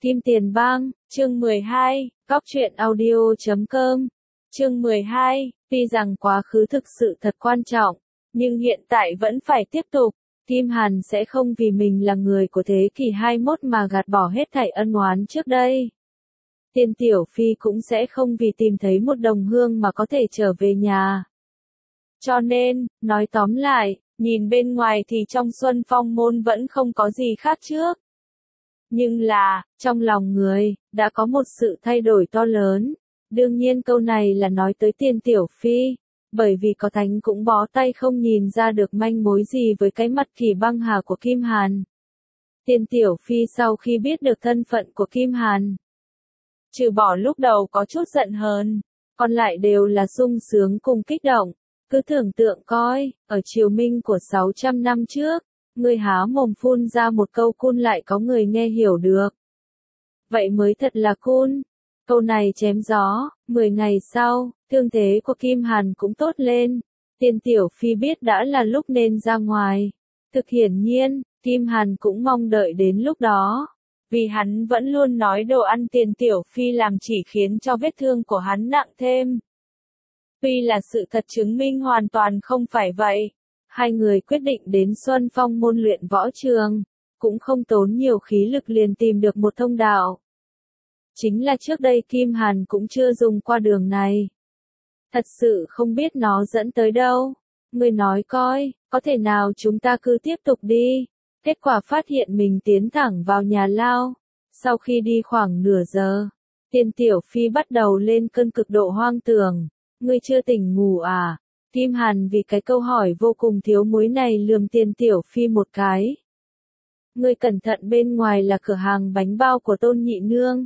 Kim Tiền Bang, chương 12, Góc truyện audio.com. Chương 12, tuy rằng quá khứ thực sự thật quan trọng, nhưng hiện tại vẫn phải tiếp tục. Kim Hàn sẽ không vì mình là người của thế kỷ 21 mà gạt bỏ hết thảy ân oán trước đây. Tiên Tiểu Phi cũng sẽ không vì tìm thấy một đồng hương mà có thể trở về nhà. Cho nên, nói tóm lại, nhìn bên ngoài thì trong Xuân Phong môn vẫn không có gì khác trước. Nhưng là, trong lòng người, đã có một sự thay đổi to lớn. Đương nhiên câu này là nói tới Tiên Tiểu Phi, bởi vì có thánh cũng bó tay không nhìn ra được manh mối gì với cái mặt kỳ băng hà của Kim Hàn. Tiên Tiểu Phi sau khi biết được thân phận của Kim Hàn, trừ bỏ lúc đầu có chút giận hờn, còn lại đều là sung sướng cùng kích động. Cứ tưởng tượng coi, ở triều minh của 600 năm trước, người há mồm phun ra một câu cun lại có người nghe hiểu được. Vậy mới thật là cun. Câu này chém gió, 10 ngày sau, thương thế của Kim Hàn cũng tốt lên. Tiên Tiểu Phi biết đã là lúc nên ra ngoài. Thực hiển nhiên, Kim Hàn cũng mong đợi đến lúc đó. Vì hắn vẫn luôn nói đồ ăn Tiên Tiểu Phi làm chỉ khiến cho vết thương của hắn nặng thêm. Tuy là sự thật chứng minh hoàn toàn không phải vậy. Hai người quyết định đến Xuân Phong môn luyện võ trường, cũng không tốn nhiều khí lực liền tìm được một thông đạo. Chính là trước đây Kim Hàn cũng chưa dùng qua đường này. Thật sự không biết nó dẫn tới đâu. Người nói coi, có thể nào chúng ta cứ tiếp tục đi. Kết quả phát hiện mình tiến thẳng vào nhà lao. Sau khi đi khoảng nửa giờ, Tiên Tiểu Phi bắt đầu lên cơn cực độ hoang tưởng. Ngươi chưa tỉnh ngủ à? Kim Hàn vì cái câu hỏi vô cùng thiếu muối này lườm Tiên Tiểu Phi một cái. Ngươi cẩn thận, bên ngoài là cửa hàng bánh bao của Tôn Nhị Nương.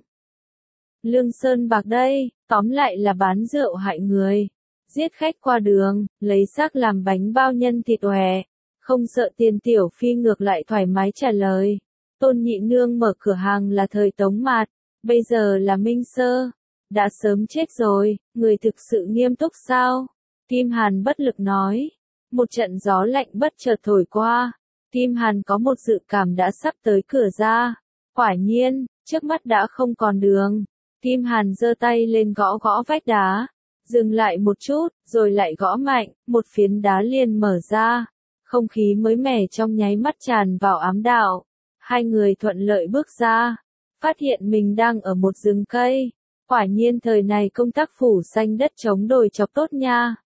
Lương Sơn Bạc đây, tóm lại là bán rượu hại người. Giết khách qua đường, lấy xác làm bánh bao nhân thịt hòe. Không sợ. Tiên Tiểu Phi ngược lại thoải mái trả lời. Tôn Nhị Nương mở cửa hàng là thời Tống Mạt, bây giờ là Minh Sơ. Đã sớm chết rồi, người thực sự nghiêm túc sao? Kim Hàn bất lực nói. Một trận gió lạnh bất chợt thổi qua. Kim Hàn có một dự cảm đã sắp tới cửa ra. Quả nhiên, trước mắt đã không còn đường. Kim Hàn giơ tay lên gõ gõ vách đá. Dừng lại một chút, rồi lại gõ mạnh, một phiến đá liền mở ra. Không khí mới mẻ trong nháy mắt tràn vào ám đạo. Hai người thuận lợi bước ra. Phát hiện mình đang ở một rừng cây. Quả nhiên thời này công tác phủ xanh đất chống đồi chọc tốt nha.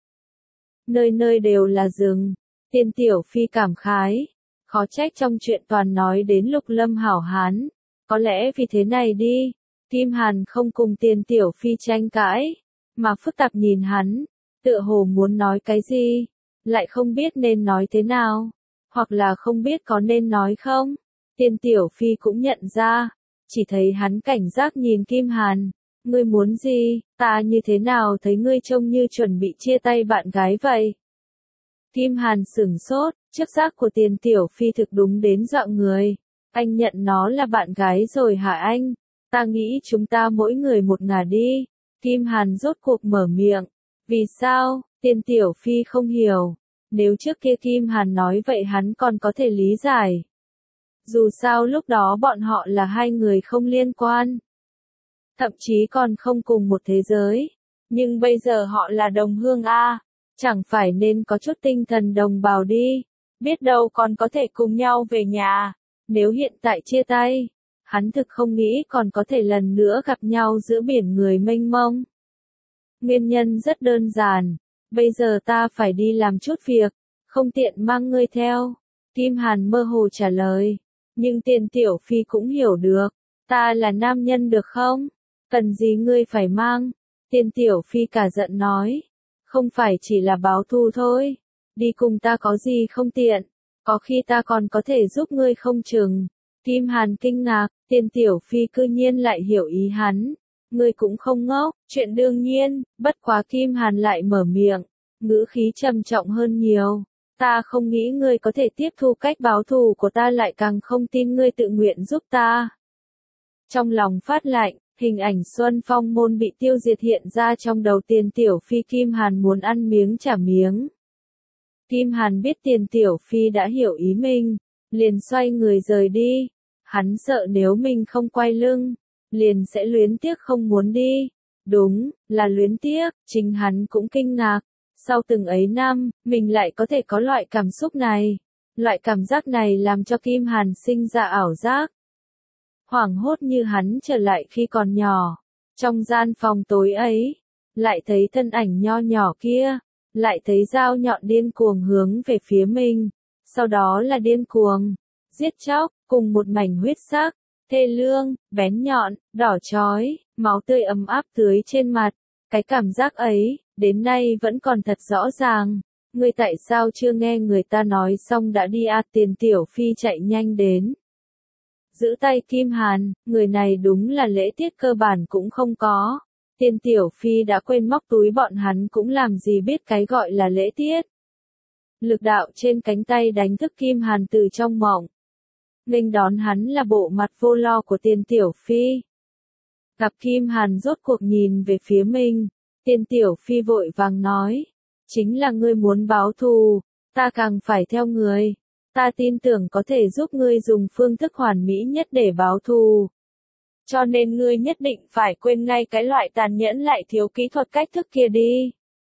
Nơi nơi đều là rừng. Tiên Tiểu Phi cảm khái. Khó trách trong chuyện toàn nói đến Lục Lâm hảo hán. Có lẽ vì thế này đi. Kim Hàn không cùng Tiên Tiểu Phi tranh cãi, mà phức tạp nhìn hắn. Tựa hồ muốn nói cái gì, lại không biết nên nói thế nào. Hoặc là không biết có nên nói không. Tiên Tiểu Phi cũng nhận ra. Chỉ thấy hắn cảnh giác nhìn Kim Hàn. Ngươi muốn gì, ta như thế nào thấy ngươi trông như chuẩn bị chia tay bạn gái vậy? Kim Hàn sửng sốt, chức giác của Tiên Tiểu Phi thực đúng đến dọa người. Anh nhận nó là bạn gái rồi hả anh? Ta nghĩ chúng ta mỗi người một ngả đi. Kim Hàn rốt cuộc mở miệng. Vì sao? Tiên Tiểu Phi không hiểu. Nếu trước kia Kim Hàn nói vậy hắn còn có thể lý giải. Dù sao lúc đó bọn họ là hai người không liên quan. Thậm chí còn không cùng một thế giới. Nhưng bây giờ họ là đồng hương a, chẳng phải nên có chút tinh thần đồng bào đi. Biết đâu còn có thể cùng nhau về nhà. Nếu hiện tại chia tay, hắn thực không nghĩ còn có thể lần nữa gặp nhau giữa biển người mênh mông. Nguyên nhân rất đơn giản. Bây giờ ta phải đi làm chút việc, không tiện mang ngươi theo. Kim Hàn mơ hồ trả lời. Nhưng Tiên Tiểu Phi cũng hiểu được. Ta là nam nhân được không? Cần gì ngươi phải mang? Tiên Tiểu Phi cả giận nói. Không phải chỉ là báo thù thôi. Đi cùng ta có gì không tiện. Có khi ta còn có thể giúp ngươi không chừng. Kim Hàn kinh ngạc. Tiên Tiểu Phi cư nhiên lại hiểu ý hắn. Ngươi cũng không ngốc. Chuyện đương nhiên. Bất quá Kim Hàn lại mở miệng. Ngữ khí trầm trọng hơn nhiều. Ta không nghĩ ngươi có thể tiếp thu cách báo thù của ta, lại càng không tin ngươi tự nguyện giúp ta. Trong lòng phát lạnh. Hình ảnh Xuân Phong môn bị tiêu diệt hiện ra trong đầu Tiên Tiểu Phi. Kim Hàn muốn ăn miếng trả miếng. Kim Hàn biết Tiên Tiểu Phi đã hiểu ý mình, liền xoay người rời đi. Hắn sợ nếu mình không quay lưng, liền sẽ luyến tiếc không muốn đi. Đúng, là luyến tiếc, chính hắn cũng kinh ngạc. Sau từng ấy năm, mình lại có thể có loại cảm xúc này. Loại cảm giác này làm cho Kim Hàn sinh ra ảo giác. Hoảng hốt như hắn trở lại khi còn nhỏ. Trong gian phòng tối ấy, lại thấy thân ảnh nho nhỏ kia, lại thấy dao nhọn điên cuồng hướng về phía mình. Sau đó là điên cuồng, giết chóc, cùng một mảnh huyết sắc, thê lương, bén nhọn, đỏ chói, máu tươi ấm áp tưới trên mặt. Cái cảm giác ấy, đến nay vẫn còn thật rõ ràng. Ngươi tại sao chưa nghe người ta nói xong đã đi à? Tiền Tiểu Phi chạy nhanh đến. Giữ tay Kim Hàn, người này đúng là lễ tiết cơ bản cũng không có. Tiền Tiểu Phi đã quên móc túi bọn hắn cũng làm gì biết cái gọi là lễ tiết. Lực đạo trên cánh tay đánh thức Kim Hàn từ trong mộng. Nghênh đón hắn là bộ mặt vô lo của Tiền Tiểu Phi. Gặp Kim Hàn rốt cuộc nhìn về phía mình, Tiền Tiểu Phi vội vàng nói, chính là ngươi muốn báo thù, ta càng phải theo người. Ta tin tưởng có thể giúp ngươi dùng phương thức hoàn mỹ nhất để báo thù. Cho nên ngươi nhất định phải quên ngay cái loại tàn nhẫn lại thiếu kỹ thuật cách thức kia đi.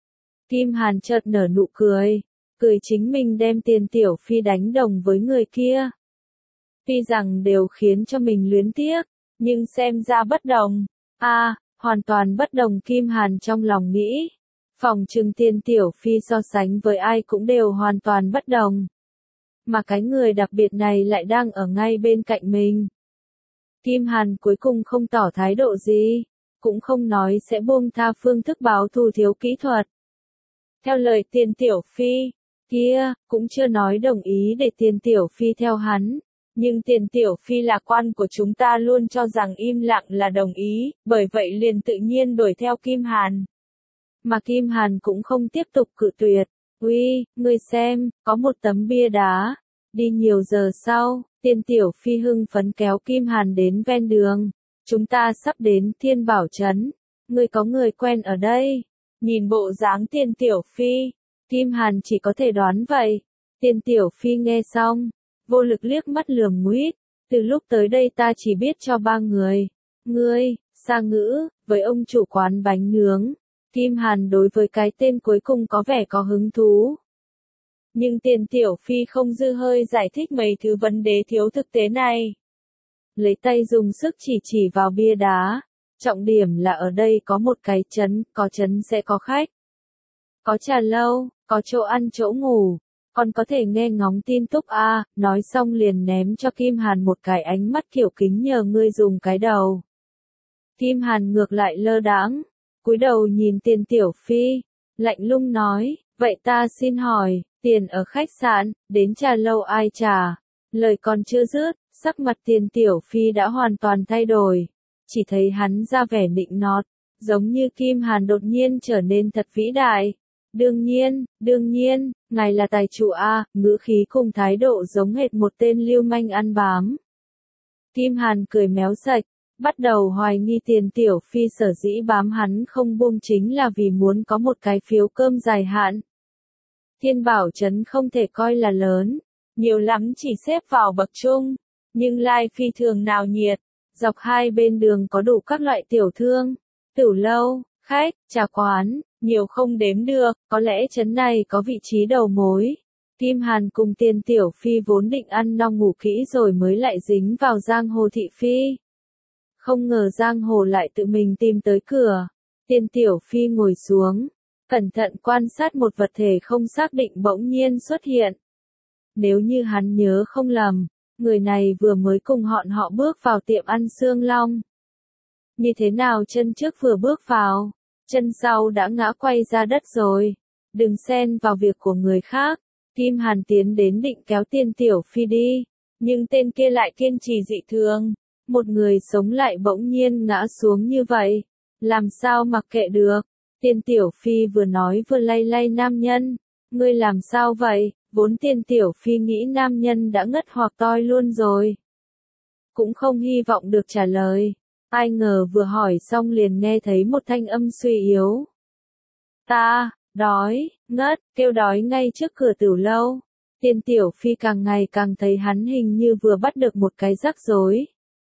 Kim Hàn chợt nở nụ cười, cười chính mình đem Tiền Tiểu Phi đánh đồng với người kia. Tuy rằng đều khiến cho mình luyến tiếc, nhưng xem ra bất đồng. Hoàn toàn bất đồng. Kim Hàn trong lòng nghĩ. Phòng trừng Tiền Tiểu Phi so sánh với ai cũng đều hoàn toàn bất đồng. Mà cái người đặc biệt này lại đang ở ngay bên cạnh mình. Kim Hàn cuối cùng không tỏ thái độ gì, cũng không nói sẽ buông tha phương thức báo thù thiếu kỹ thuật. Theo lời Tiền Tiểu Phi, kia, cũng chưa nói đồng ý để Tiền Tiểu Phi theo hắn. Nhưng Tiền Tiểu Phi là quan của chúng ta luôn cho rằng im lặng là đồng ý, bởi vậy liền tự nhiên đuổi theo Kim Hàn. Mà Kim Hàn cũng không tiếp tục cự tuyệt. Uy, ngươi xem, có một tấm bia đá. Đi nhiều giờ sau, Tiền Tiểu Phi hưng phấn kéo Kim Hàn đến ven đường. Chúng ta sắp đến Thiên Bảo Trấn. Ngươi có người quen ở đây. Nhìn bộ dáng Tiền Tiểu Phi, Kim Hàn chỉ có thể đoán vậy. Tiền Tiểu Phi nghe xong, vô lực liếc mắt lườm nguýt. Từ lúc tới đây ta chỉ biết cho 3 người. Ngươi, Sa Ngữ, với ông chủ quán bánh nướng. Kim Hàn đối với cái tên cuối cùng có vẻ có hứng thú. Nhưng Tiền Tiểu Phi không dư hơi giải thích mấy thứ vấn đề thiếu thực tế này. Lấy tay dùng sức chỉ vào bia đá. Trọng điểm là ở đây có một cái trấn, có trấn sẽ có khách. Có trà lâu, có chỗ ăn chỗ ngủ. Còn có thể nghe ngóng tin tức nói xong liền ném cho Kim Hàn một cái ánh mắt kiểu kính nhờ ngươi dùng cái đầu. Kim Hàn ngược lại lơ đãng, cúi đầu nhìn Tiền Tiểu Phi, lạnh lùng nói, vậy ta xin hỏi, tiền ở khách sạn, đến trà lâu ai trả? Lời còn chưa dứt, sắc mặt Tiền Tiểu Phi đã hoàn toàn thay đổi, chỉ thấy hắn ra vẻ nịnh nọt, giống như Kim Hàn đột nhiên trở nên thật vĩ đại. Đương nhiên, ngài là tài chủ ngữ khí cùng thái độ giống hệt một tên lưu manh ăn bám. Kim Hàn cười méo sạch, bắt đầu hoài nghi Tiền Tiểu Phi sở dĩ bám hắn không buông chính là vì muốn có một cái phiếu cơm dài hạn. Thiên Bảo Trấn không thể coi là lớn, nhiều lắm chỉ xếp vào bậc trung, nhưng lai phi thường nào nhiệt, dọc hai bên đường có đủ các loại tiểu thương, tửu lâu, khách, trà quán, nhiều không đếm được, có lẽ trấn này có vị trí đầu mối. Kim Hàn cùng Tiền Tiểu Phi vốn định ăn no ngủ kỹ rồi mới lại dính vào giang hồ thị phi. Không ngờ giang hồ lại tự mình tìm tới cửa. Tiền Tiểu Phi ngồi xuống, cẩn thận quan sát một vật thể không xác định bỗng nhiên xuất hiện. Nếu như hắn nhớ không lầm, người này vừa mới cùng họ bước vào tiệm ăn xương long. Như thế nào chân trước vừa bước vào, chân sau đã ngã quay ra đất rồi. Đừng xen vào việc của người khác. Kim Hàn tiến đến định kéo Tiền Tiểu Phi đi, nhưng tên kia lại kiên trì dị thường. Một người sống lại bỗng nhiên ngã xuống như vậy, làm sao mặc kệ được. Tiền Tiểu Phi vừa nói vừa lay nam nhân. Ngươi làm sao vậy? Vốn Tiền Tiểu Phi nghĩ nam nhân đã ngất hoặc toi luôn rồi. Cũng không hy vọng được trả lời. Ai ngờ vừa hỏi xong liền nghe thấy một thanh âm suy yếu. Ta, đói, ngất, kêu đói ngay trước cửa tửu lâu. Tiên Tiểu Phi càng ngày càng thấy hắn hình như vừa bắt được một cái rắc rối.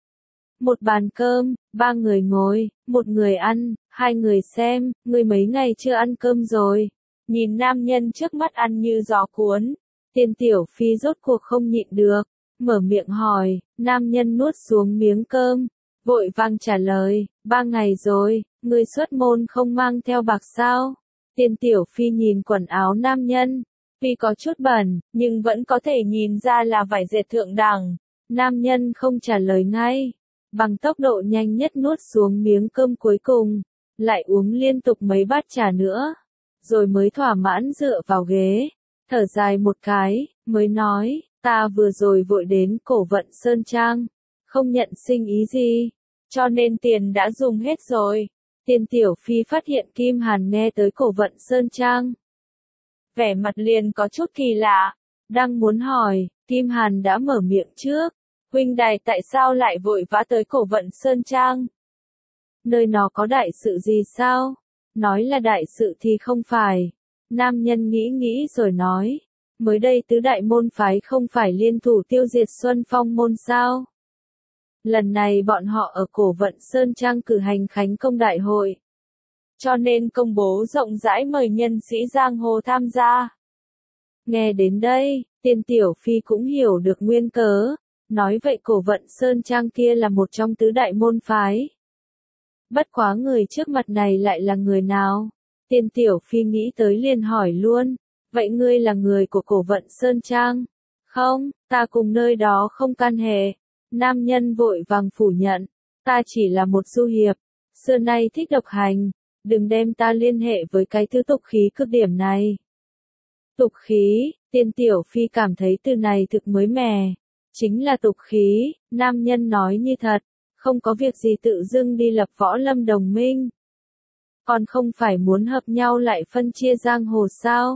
Một bàn cơm, 3 người ngồi, một người ăn, 2 người xem, người mấy ngày chưa ăn cơm rồi. Nhìn nam nhân trước mắt ăn như gió cuốn. Tiên Tiểu Phi rốt cuộc không nhịn được, mở miệng hỏi, nam nhân nuốt xuống miếng cơm, vội vàng trả lời, 3 ngày rồi, người xuất môn không mang theo bạc sao? Tiên Tiểu Phi nhìn quần áo nam nhân, tuy có chút bẩn, nhưng vẫn có thể nhìn ra là vải dệt thượng đẳng. Nam nhân không trả lời ngay, bằng tốc độ nhanh nhất nuốt xuống miếng cơm cuối cùng, lại uống liên tục mấy bát trà nữa, rồi mới thỏa mãn dựa vào ghế, thở dài một cái, mới nói, ta vừa rồi vội đến Cổ Vận Sơn Trang, không nhận sinh ý gì, cho nên tiền đã dùng hết rồi. Tiên Tiểu Phi phát hiện Kim Hàn nghe tới Cổ Vận Sơn Trang. Vẻ mặt liền có chút kỳ lạ, đang muốn hỏi, Kim Hàn đã mở miệng trước, huynh đài tại sao lại vội vã tới Cổ Vận Sơn Trang? Nơi nó có đại sự gì sao? Nói là đại sự thì không phải. Nam nhân nghĩ nghĩ rồi nói, mới đây tứ đại môn phái không phải liên thủ tiêu diệt Xuân Phong môn sao? Lần này bọn họ ở Cổ Vận Sơn Trang cử hành khánh công đại hội, cho nên công bố rộng rãi mời nhân sĩ giang hồ tham gia. Nghe đến đây, Tiên Tiểu Phi cũng hiểu được nguyên cớ, nói vậy Cổ Vận Sơn Trang kia là một trong tứ đại môn phái. Bất quá người trước mặt này lại là người nào? Tiên Tiểu Phi nghĩ tới liền hỏi luôn, vậy ngươi là người của Cổ Vận Sơn Trang? Không, ta cùng nơi đó không can hệ. Nam nhân vội vàng phủ nhận, ta chỉ là một du hiệp, xưa nay thích độc hành, đừng đem ta liên hệ với cái thứ tục khí cực điểm này. Tục khí, Tiên Tiểu Phi cảm thấy từ này thực mới mẻ, chính là tục khí, nam nhân nói như thật, không có việc gì tự dưng đi lập võ lâm đồng minh. Còn không phải muốn hợp nhau lại phân chia giang hồ sao?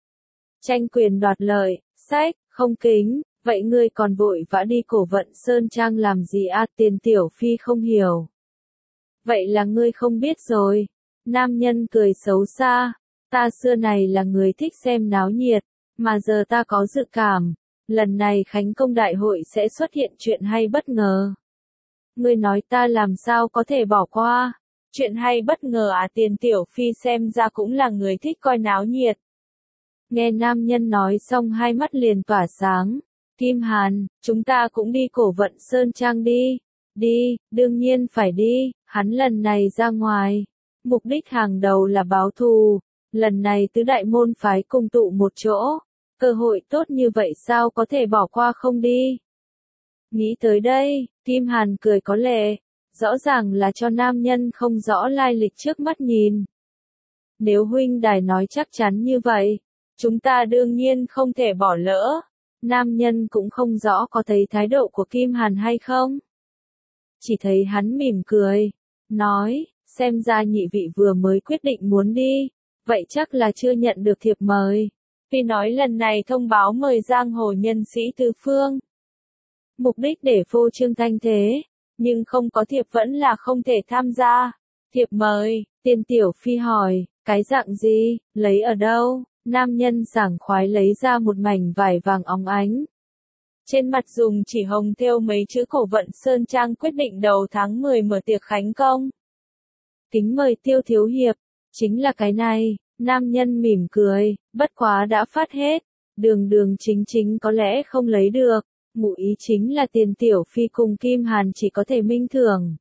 Tranh quyền đoạt lợi, sách, không kính. Vậy ngươi còn vội vã đi Cổ Vận Sơn Trang làm gì à? Tiên Tiểu Phi không hiểu. Vậy là ngươi không biết rồi. Nam nhân cười xấu xa. Ta xưa này là người thích xem náo nhiệt, mà giờ ta có dự cảm, lần này khánh công đại hội sẽ xuất hiện chuyện hay bất ngờ. Ngươi nói ta làm sao có thể bỏ qua? Chuyện hay bất ngờ à? Tiên Tiểu Phi xem ra cũng là người thích coi náo nhiệt. Nghe nam nhân nói xong hai mắt liền tỏa sáng. Kim Hàn, chúng ta cũng đi Cổ Vận Sơn Trang đi. Đi, đương nhiên phải đi, hắn lần này ra ngoài. Mục đích hàng đầu là báo thù. Lần này tứ đại môn phái cùng tụ một chỗ. Cơ hội tốt như vậy sao có thể bỏ qua không đi? Nghĩ tới đây, Kim Hàn cười có lệ. Rõ ràng là cho nam nhân không rõ lai lịch trước mắt nhìn. Nếu huynh đài nói chắc chắn như vậy, chúng ta đương nhiên không thể bỏ lỡ. Nam nhân cũng không rõ có thấy thái độ của Kim Hàn hay không. Chỉ thấy hắn mỉm cười, nói, xem ra nhị vị vừa mới quyết định muốn đi, vậy chắc là chưa nhận được thiệp mời. Vì nói lần này thông báo mời giang hồ nhân sĩ tứ phương. Mục đích để phô trương thanh thế, nhưng không có thiệp vẫn là không thể tham gia. Thiệp mời, Tiên Tiểu Phi hỏi, cái dạng gì, lấy ở đâu? Nam nhân sảng khoái lấy ra một mảnh vải vàng óng ánh. Trên mặt dùng chỉ hồng thêu mấy chữ Cổ Vận Sơn Trang quyết định đầu tháng 10 mở tiệc khánh công. Kính mời Tiêu thiếu hiệp, chính là cái này, nam nhân mỉm cười, bất quá đã phát hết, đường đường chính chính có lẽ không lấy được, ngụ ý chính là Tiền Tiểu Phi cùng Kim Hàn chỉ có thể minh thưởng.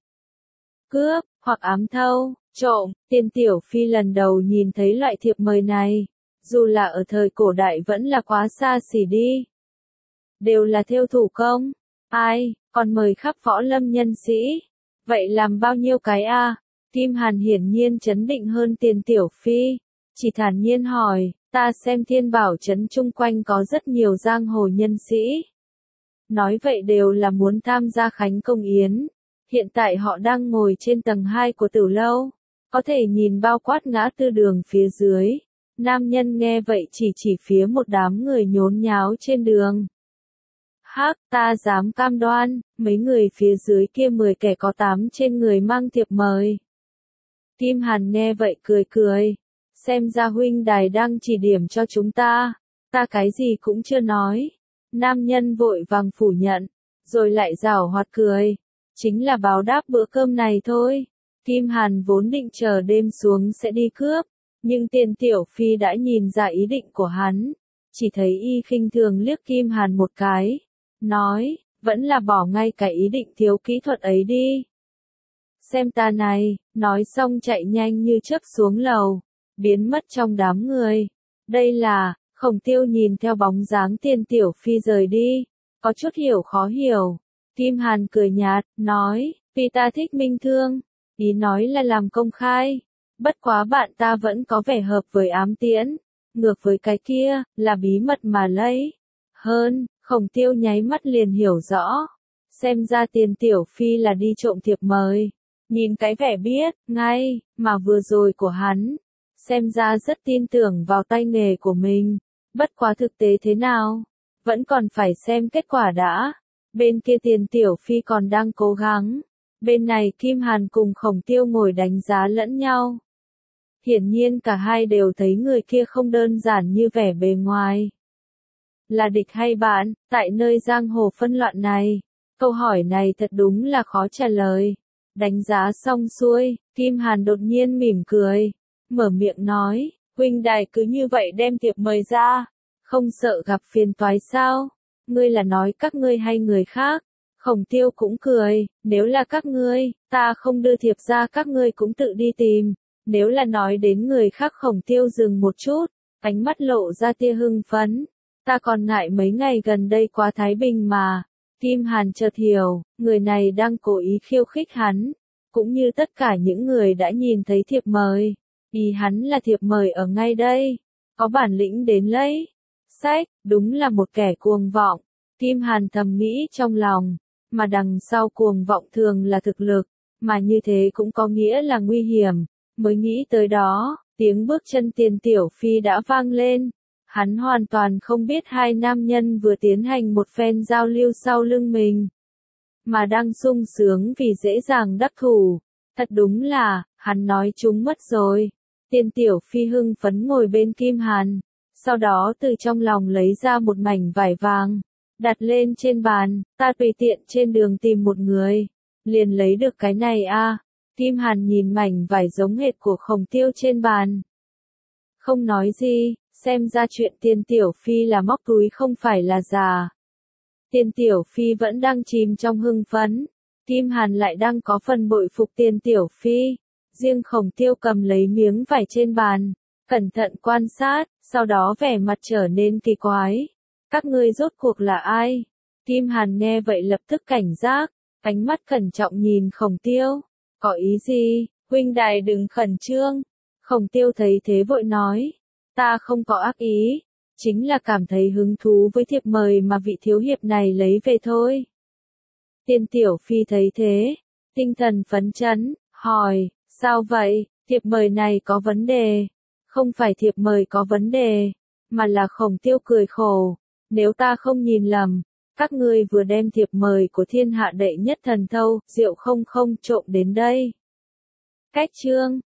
Cướp, hoặc ám thâu, trộm, Tiền Tiểu Phi lần đầu nhìn thấy loại thiệp mời này. Dù là ở thời cổ đại vẫn là quá xa xỉ đi. Đều là thêu thủ công. Ai, còn mời khắp võ lâm nhân sĩ. Vậy làm bao nhiêu cái a? Kim Hàn hiển nhiên chấn định hơn Tiền Tiểu Phi. Chỉ thản nhiên hỏi, ta xem Thiên Bảo trấn chung quanh có rất nhiều giang hồ nhân sĩ. Nói vậy đều là muốn tham gia khánh công yến. Hiện tại họ đang ngồi trên tầng 2 của tử lâu. Có thể nhìn bao quát ngã tư đường phía dưới. Nam nhân nghe vậy chỉ phía một đám người nhốn nháo trên đường. Hắc, ta dám cam đoan, mấy người phía dưới kia 10 kẻ có 8 trên người mang thiệp mời. Kim Hàn nghe vậy cười cười. Xem ra huynh đài đang chỉ điểm cho chúng ta. Ta cái gì cũng chưa nói. Nam nhân vội vàng phủ nhận, rồi lại giảo hoạt cười. Chính là báo đáp bữa cơm này thôi. Kim Hàn vốn định chờ đêm xuống sẽ đi cướp, nhưng Tiền Tiểu Phi đã nhìn ra ý định của hắn. Chỉ thấy y khinh thường liếc Kim Hàn một cái, nói, vẫn là bỏ ngay cái ý định thiếu kỹ thuật ấy đi. Xem ta này, nói xong chạy nhanh như chớp xuống lầu, biến mất trong đám người. Đây là, Khổng Tiêu nhìn theo bóng dáng Tiền Tiểu Phi rời đi, có chút hiểu khó hiểu. Kim Hàn cười nhạt, nói, vì ta thích Minh Thương, ý nói là làm công khai. Bất quá bạn ta vẫn có vẻ hợp với ám tiễn, ngược với cái kia, là bí mật mà lấy. Hơn, Khổng Tiêu nháy mắt liền hiểu rõ. Xem ra Tiền Tiểu Phi là đi trộm thiệp mời. Nhìn cái vẻ biết, ngay, mà vừa rồi của hắn. Xem ra rất tin tưởng vào tay nghề của mình. Bất quá thực tế thế nào? Vẫn còn phải xem kết quả đã. Bên kia Tiền Tiểu Phi còn đang cố gắng. Bên này Kim Hàn cùng Khổng Tiêu ngồi đánh giá lẫn nhau. Hiển nhiên cả hai đều thấy người kia không đơn giản như vẻ bề ngoài. Là địch hay bạn, tại nơi giang hồ phân loạn này? Câu hỏi này thật đúng là khó trả lời. Đánh giá xong xuôi, Kim Hàn đột nhiên mỉm cười, mở miệng nói, huynh đài cứ như vậy đem thiệp mời ra, không sợ gặp phiền toái sao? Ngươi là nói các ngươi hay người khác? Khổng Tiêu cũng cười, nếu là các ngươi, ta không đưa thiệp ra các ngươi cũng tự đi tìm. Nếu là nói đến người khác Khổng Tiêu dừng một chút, ánh mắt lộ ra tia hưng phấn. Ta còn ngại mấy ngày gần đây quá thái bình mà. Kim Hàn chợt hiểu, người này đang cố ý khiêu khích hắn, cũng như tất cả những người đã nhìn thấy thiệp mời. Ý hắn là thiệp mời ở ngay đây, có bản lĩnh đến lấy. Sách, đúng là một kẻ cuồng vọng. Kim Hàn thầm nghĩ trong lòng, mà đằng sau cuồng vọng thường là thực lực, mà như thế cũng có nghĩa là nguy hiểm. Mới nghĩ tới đó, tiếng bước chân Tiền Tiểu Phi đã vang lên. Hắn hoàn toàn không biết hai nam nhân vừa tiến hành một phen giao lưu sau lưng mình, mà đang sung sướng vì dễ dàng đắc thủ. Thật đúng là, hắn nói chúng mất rồi. Tiền Tiểu Phi hưng phấn ngồi bên Kim Hàn, sau đó từ trong lòng lấy ra một mảnh vải vàng, đặt lên trên bàn, ta tùy tiện trên đường tìm một người, liền lấy được cái này a. Kim Hàn nhìn mảnh vải giống hệt của Khổng Tiêu trên bàn, không nói gì. Xem ra chuyện Tiền Tiểu Phi là móc túi không phải là giả. Tiền Tiểu Phi vẫn đang chìm trong hưng phấn. Kim Hàn lại đang có phần bội phục Tiền Tiểu Phi. Riêng Khổng Tiêu cầm lấy miếng vải trên bàn, cẩn thận quan sát, sau đó vẻ mặt trở nên kỳ quái. Các ngươi rốt cuộc là ai? Kim Hàn nghe vậy lập tức cảnh giác, ánh mắt cẩn trọng nhìn Khổng Tiêu. Có ý gì? Huynh đài đừng khẩn trương. Khổng Tiêu thấy thế vội nói. Ta không có ác ý, chính là cảm thấy hứng thú với thiệp mời mà vị thiếu hiệp này lấy về thôi. Tiền Tiểu Phi thấy thế, tinh thần phấn chấn, hỏi, sao vậy, thiệp mời này có vấn đề? Không phải thiệp mời có vấn đề, mà là Khổng Tiêu cười khổ. Nếu ta không nhìn lầm, các ngươi vừa đem thiệp mời của thiên hạ đệ nhất thần thâu, Diệu không trộm đến đây. Cách chương